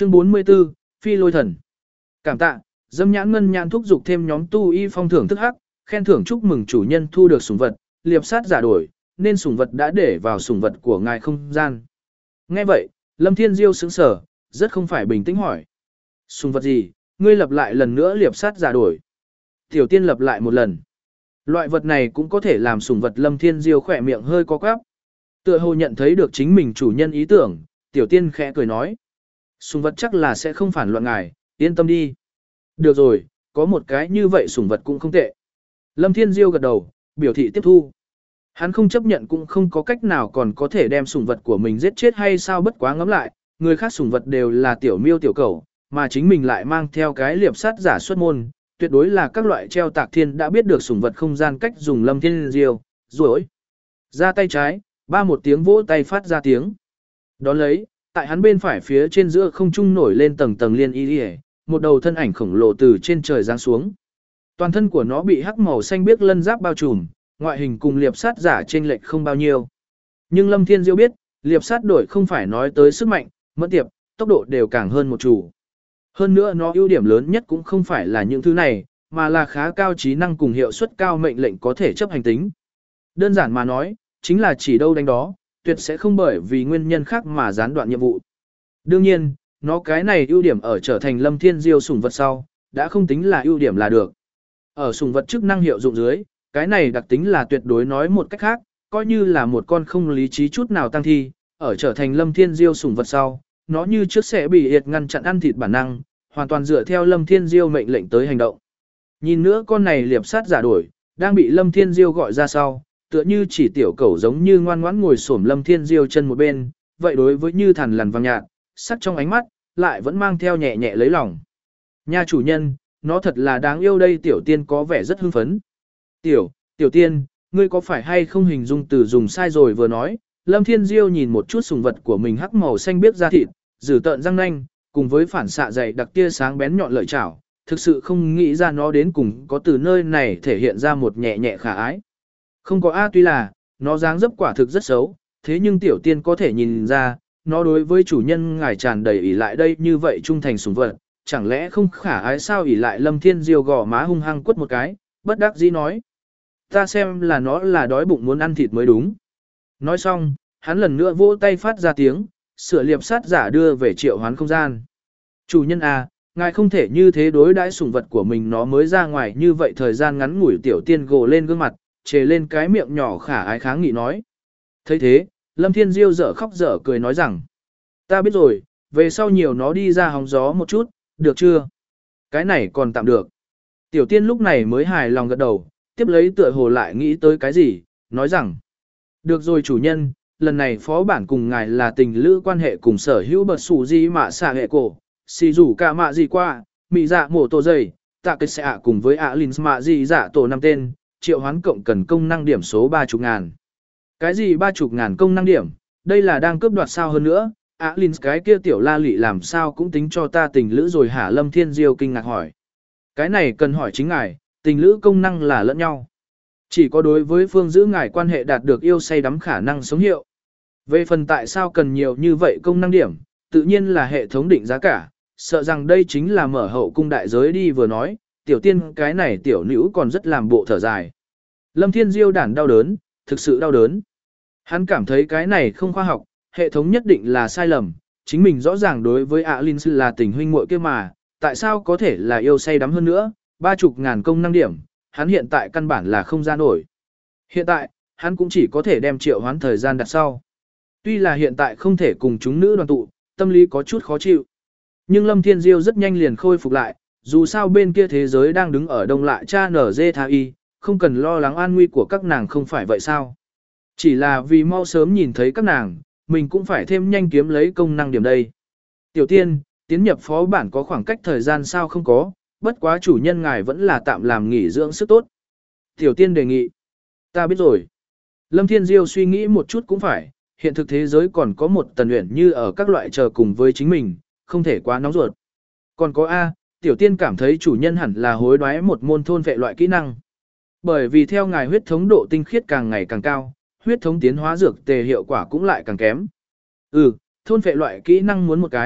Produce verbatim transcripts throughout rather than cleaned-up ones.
Chương bốn mươi tư, Phi Lôi Thần. Cảm tạ, Dâm Nhãn Ngân Nhãn thúc giục thêm nhóm tu y phong thưởng thức hắc, khen thưởng chúc mừng chủ nhân thu được sủng vật, liệp sát giả đổi, nên sủng vật đã để vào sủng vật của ngài không gian. Nghe vậy, Lâm Thiên Diêu sững sờ, rất không phải bình tĩnh hỏi. Sủng vật gì, ngươi lập lại lần nữa liệp sát giả đổi. Tiểu tiên lập lại một lần. Loại vật này cũng có thể làm sủng vật. Lâm Thiên Diêu khỏe miệng hơi co quắp. Tựa hồ nhận thấy được chính mình chủ nhân ý tưởng, tiểu tiên khẽ cười nói. Sủng vật chắc là sẽ không phản loạn ngài, yên tâm đi. Được rồi, có một cái như vậy sủng vật cũng không tệ. Lâm Thiên Diêu gật đầu, biểu thị tiếp thu. Hắn không chấp nhận cũng không có cách nào còn có thể đem sủng vật của mình giết chết hay sao, bất quá ngẫm lại, người khác sủng vật đều là tiểu miêu tiểu cẩu, mà chính mình lại mang theo cái liệp sát giả xuất môn, tuyệt đối là các loại treo tạc thiên đã biết được sủng vật không gian cách dùng. Lâm Thiên Diêu, rồi. Ra tay trái, ba một tiếng vỗ tay phát ra tiếng. Đón lấy, tại hắn bên phải phía trên giữa không trung nổi lên tầng tầng liên y y, một đầu thân ảnh khổng lồ từ trên trời giáng xuống. Toàn thân của nó bị hắc màu xanh biếc lân giáp bao trùm, ngoại hình cùng liệp sát giả trên lệch không bao nhiêu. Nhưng Lâm Thiên Diêu biết, liệp sát đổi không phải nói tới sức mạnh, mẫn tiệp, tốc độ đều càng hơn một chủ. Hơn nữa nó ưu điểm lớn nhất cũng không phải là những thứ này, mà là khá cao trí năng cùng hiệu suất cao mệnh lệnh có thể chấp hành tính. Đơn giản mà nói, chính là chỉ đâu đánh đó, tuyệt sẽ không bởi vì nguyên nhân khác mà gián đoạn nhiệm vụ. Đương nhiên, nó cái này ưu điểm ở trở thành Lâm Thiên Diêu sủng vật sau, đã không tính là ưu điểm là được. Ở sủng vật chức năng hiệu dụng dưới, cái này đặc tính là tuyệt đối, nói một cách khác, coi như là một con không lý trí chút nào tăng thi, ở trở thành Lâm Thiên Diêu sủng vật sau, nó như trước sẽ bị hiệt ngăn chặn ăn thịt bản năng, hoàn toàn dựa theo Lâm Thiên Diêu mệnh lệnh tới hành động. Nhìn nữa con này liệp sát giả đổi, đang bị Lâm Thiên Diêu gọi ra sau, tựa như chỉ tiểu cẩu giống như ngoan ngoãn ngồi xổm Lâm Thiên Diêu chân một bên, vậy đối với như thằn lằn vàng nhạt, sắc trong ánh mắt, lại vẫn mang theo nhẹ nhẹ lấy lòng. Nha chủ nhân, nó thật là đáng yêu đây. Tiểu tiên có vẻ rất hưng phấn. Tiểu, tiểu tiên, ngươi có phải hay không hình dung từ dùng sai rồi vừa nói. Lâm Thiên Diêu nhìn một chút sùng vật của mình hắc màu xanh biếc da thịt, rử tợn răng nanh, cùng với phản xạ dày đặc tia sáng bén nhọn lợi chảo, thực sự không nghĩ ra nó đến cùng có từ nơi này thể hiện ra một nhẹ nhẹ khả ái. Không có A, tuy là, nó dáng dấp quả thực rất xấu, thế nhưng tiểu tiên có thể nhìn ra, nó đối với chủ nhân ngài tràn đầy ỷ lại đây như vậy trung thành sủng vật, chẳng lẽ không khả ái sao? Ỷ lại. Lâm Thiên Diêu gò má hung hăng quất một cái, bất đắc dĩ nói. Ta xem là nó là đói bụng muốn ăn thịt mới đúng. Nói xong, hắn lần nữa vỗ tay phát ra tiếng, sửa liệp sát giả đưa về triệu hoán không gian. Chủ nhân à, ngài không thể như thế đối đãi sủng vật của mình, nó mới ra ngoài như vậy thời gian ngắn ngủi. Tiểu tiên gồ lên gương mặt, chề lên cái miệng nhỏ khả ái kháng nghị nói. Thấy thế, Lâm Thiên Diêu dở khóc dở cười nói rằng, ta biết rồi, về sau nhiều nó đi ra hóng gió một chút, được chưa? Cái này còn tạm được. Tiểu tiên lúc này mới hài lòng gật đầu, tiếp lấy tựa hồ lại nghĩ tới cái gì, nói rằng, được rồi chủ nhân, lần này phó bản cùng ngài là tình lữ quan hệ cùng sở hữu bật sủ gì mà xả hệ cổ, xì rủ cả mạ gì qua, mị dạ mổ tổ dày, tạ kết xạ cùng với ạ linh mạ gì dạ tổ năm tên, triệu hoán cộng cần công năng điểm số ba mươi ngàn. Cái gì ba mươi ngàn công năng điểm, đây là đang cướp đoạt sao? Hơn nữa, ạ linh cái kia tiểu la lị làm sao cũng tính cho ta tình lữ rồi hả? Lâm Thiên Diêu kinh ngạc hỏi. Cái này cần hỏi chính ngài, tình lữ công năng là lẫn nhau. Chỉ có đối với phương giữ ngài quan hệ đạt được yêu say đắm khả năng sống hiệu. Về phần tại sao cần nhiều như vậy công năng điểm, tự nhiên là hệ thống định giá cả, sợ rằng đây chính là mở hậu cung đại giới đi. Vừa nói, tiểu tiên cái này tiểu nữ còn rất làm bộ thở dài. Lâm Thiên Diêu đản đau đớn, thực sự đau đớn. Hắn cảm thấy cái này không khoa học, hệ thống nhất định là sai lầm, chính mình rõ ràng đối với Alin là tình huynh muội kia mà, tại sao có thể là yêu say đắm? Hơn nữa, ba chục ngàn công năng điểm, hắn hiện tại căn bản là không ra nổi. Hiện tại, hắn cũng chỉ có thể đem triệu hoán thời gian đặt sau. Tuy là hiện tại không thể cùng chúng nữ đoàn tụ, tâm lý có chút khó chịu. Nhưng Lâm Thiên Diêu rất nhanh liền khôi phục lại, dù sao bên kia thế giới đang đứng ở đông lại cha nở dê tha y, không cần lo lắng an nguy của các nàng, không phải vậy sao? Chỉ là vì mau sớm nhìn thấy các nàng, mình cũng phải thêm nhanh kiếm lấy công năng điểm đây. Tiểu tiên, tiến nhập phó bản có khoảng cách thời gian sao? Không có, bất quá chủ nhân ngài vẫn là tạm làm nghỉ dưỡng sức tốt. Tiểu tiên đề nghị. Ta biết rồi. Lâm Thiên Diêu suy nghĩ một chút cũng phải, hiện thực thế giới còn có một tần luyện như ở các loại chờ cùng với chính mình, không thể quá nóng ruột. Còn có A, tiểu tiên cảm thấy chủ nhân hẳn là hối đoái một môn thôn vệ loại kỹ năng. Bởi vì theo ngài huyết thống độ tinh khiết càng ngày càng cao, huyết thống tiến hóa dược tề hiệu quả cũng lại càng kém. Ừ, thôn vệ loại kỹ năng muốn một cái,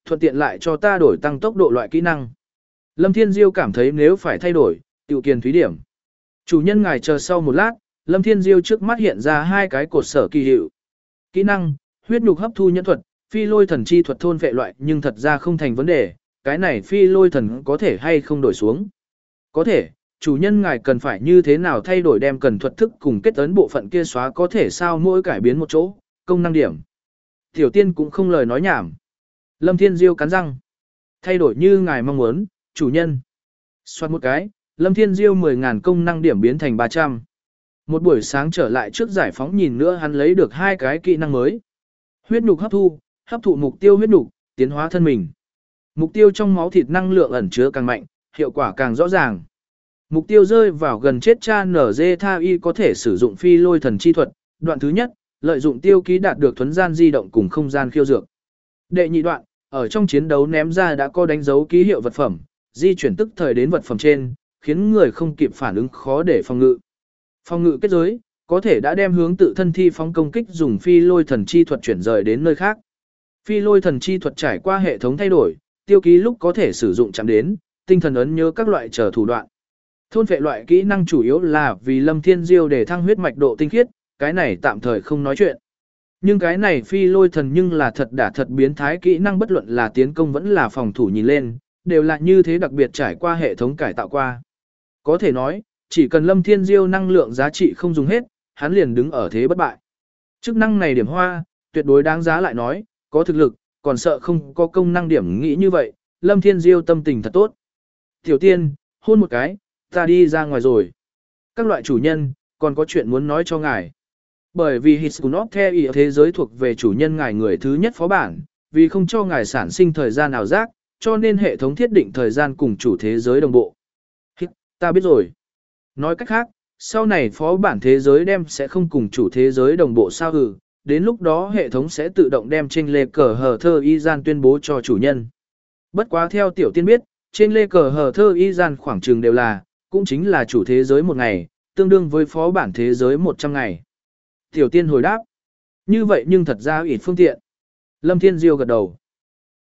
thuận tiện lại cho ta đổi tăng tốc độ loại kỹ năng. Lâm Thiên Diêu cảm thấy nếu phải thay đổi, tiểu kiền thúy điểm. Chủ nhân ngài chờ sau một lát, Lâm Thiên Diêu trước mắt hiện ra hai cái cột sở kỳ hiệu. Kỹ năng, huyết nhục hấp thu nhẫn thuật, phi lôi thần chi thuật thôn vệ loại, nhưng thật ra không thành vấn đề, cái này phi lôi thần có thể hay không đổi xuống. Có thể, chủ nhân ngài cần phải như thế nào thay đổi đem cần thuật thức cùng kết ấn bộ phận kia xóa có thể sao mỗi cải biến một chỗ, công năng điểm. Tiểu tiên cũng không lời nói nhảm. Lâm Thiên Diêu cắn răng. Thay đổi như ngài mong muốn, chủ nhân. Xoát một cái, Lâm Thiên Diêu mười nghìn công năng điểm biến thành ba trăm. Một buổi sáng trở lại trước giải phóng nhìn nữa hắn lấy được hai cái kỹ năng mới. Huyết nhục hấp thu, hấp thụ mục tiêu huyết nhục, tiến hóa thân mình. Mục tiêu trong máu thịt năng lượng ẩn chứa càng mạnh, hiệu quả càng rõ ràng. Mục tiêu rơi vào gần chết cha nở dê tha y có thể sử dụng phi lôi thần chi thuật. Đoạn thứ nhất, lợi dụng tiêu ký đạt được thuấn gian di động cùng không gian khiêu dược. Đệ nhị đoạn, ở trong chiến đấu ném ra đã có đánh dấu ký hiệu vật phẩm, di chuyển tức thời đến vật phẩm trên, khiến người không kịp phản ứng khó để phòng ngự. Phòng ngự kết giới, có thể đã đem hướng tự thân thi phóng công kích dùng phi lôi thần chi thuật chuyển rời đến nơi khác. Phi lôi thần chi thuật trải qua hệ thống thay đổi, tiêu ký lúc có thể sử dụng chạm đến, tinh thần ấn nhớ các loại trở thủ đoạn. Thôn vệ loại kỹ năng chủ yếu là vì Lâm Thiên Diêu để thăng huyết mạch độ tinh khiết, cái này tạm thời không nói chuyện. Nhưng cái này phi lôi thần nhưng là thật đả thật biến thái kỹ năng bất luận là tiến công vẫn là phòng thủ nhìn lên, đều là như thế đặc biệt trải qua hệ thống cải tạo qua. Có thể nói, chỉ cần Lâm Thiên Diêu năng lượng giá trị không dùng hết, hắn liền đứng ở thế bất bại. Chức năng này điểm hoa, tuyệt đối đáng giá lại nói, có thực lực, còn sợ không có công năng điểm nghĩ như vậy, Lâm Thiên Diêu tâm tình thật tốt. Tiểu tiên, hôn một cái, ta đi ra ngoài rồi. Các loại chủ nhân, còn có chuyện muốn nói cho ngài. Bởi vì Hiskunov theo ý thế giới thuộc về chủ nhân ngài người thứ nhất phó bản, vì không cho ngài sản sinh thời gian ảo giác, cho nên hệ thống thiết định thời gian cùng chủ thế giới đồng bộ. Hít, ta biết rồi. Nói cách khác, sau này phó bản thế giới đem sẽ không cùng chủ thế giới đồng bộ sao hừ, đến lúc đó hệ thống sẽ tự động đem trên lê cờ hờ thơ y gian tuyên bố cho chủ nhân. Bất quá theo tiểu tiên biết, trên lê cờ hờ thơ y gian khoảng chừng đều là, cũng chính là chủ thế giới một ngày, tương đương với phó bản thế giới một trăm ngày. Tiểu tiên hồi đáp. Như vậy nhưng thật ra ít phương tiện. Lâm Thiên Diêu gật đầu.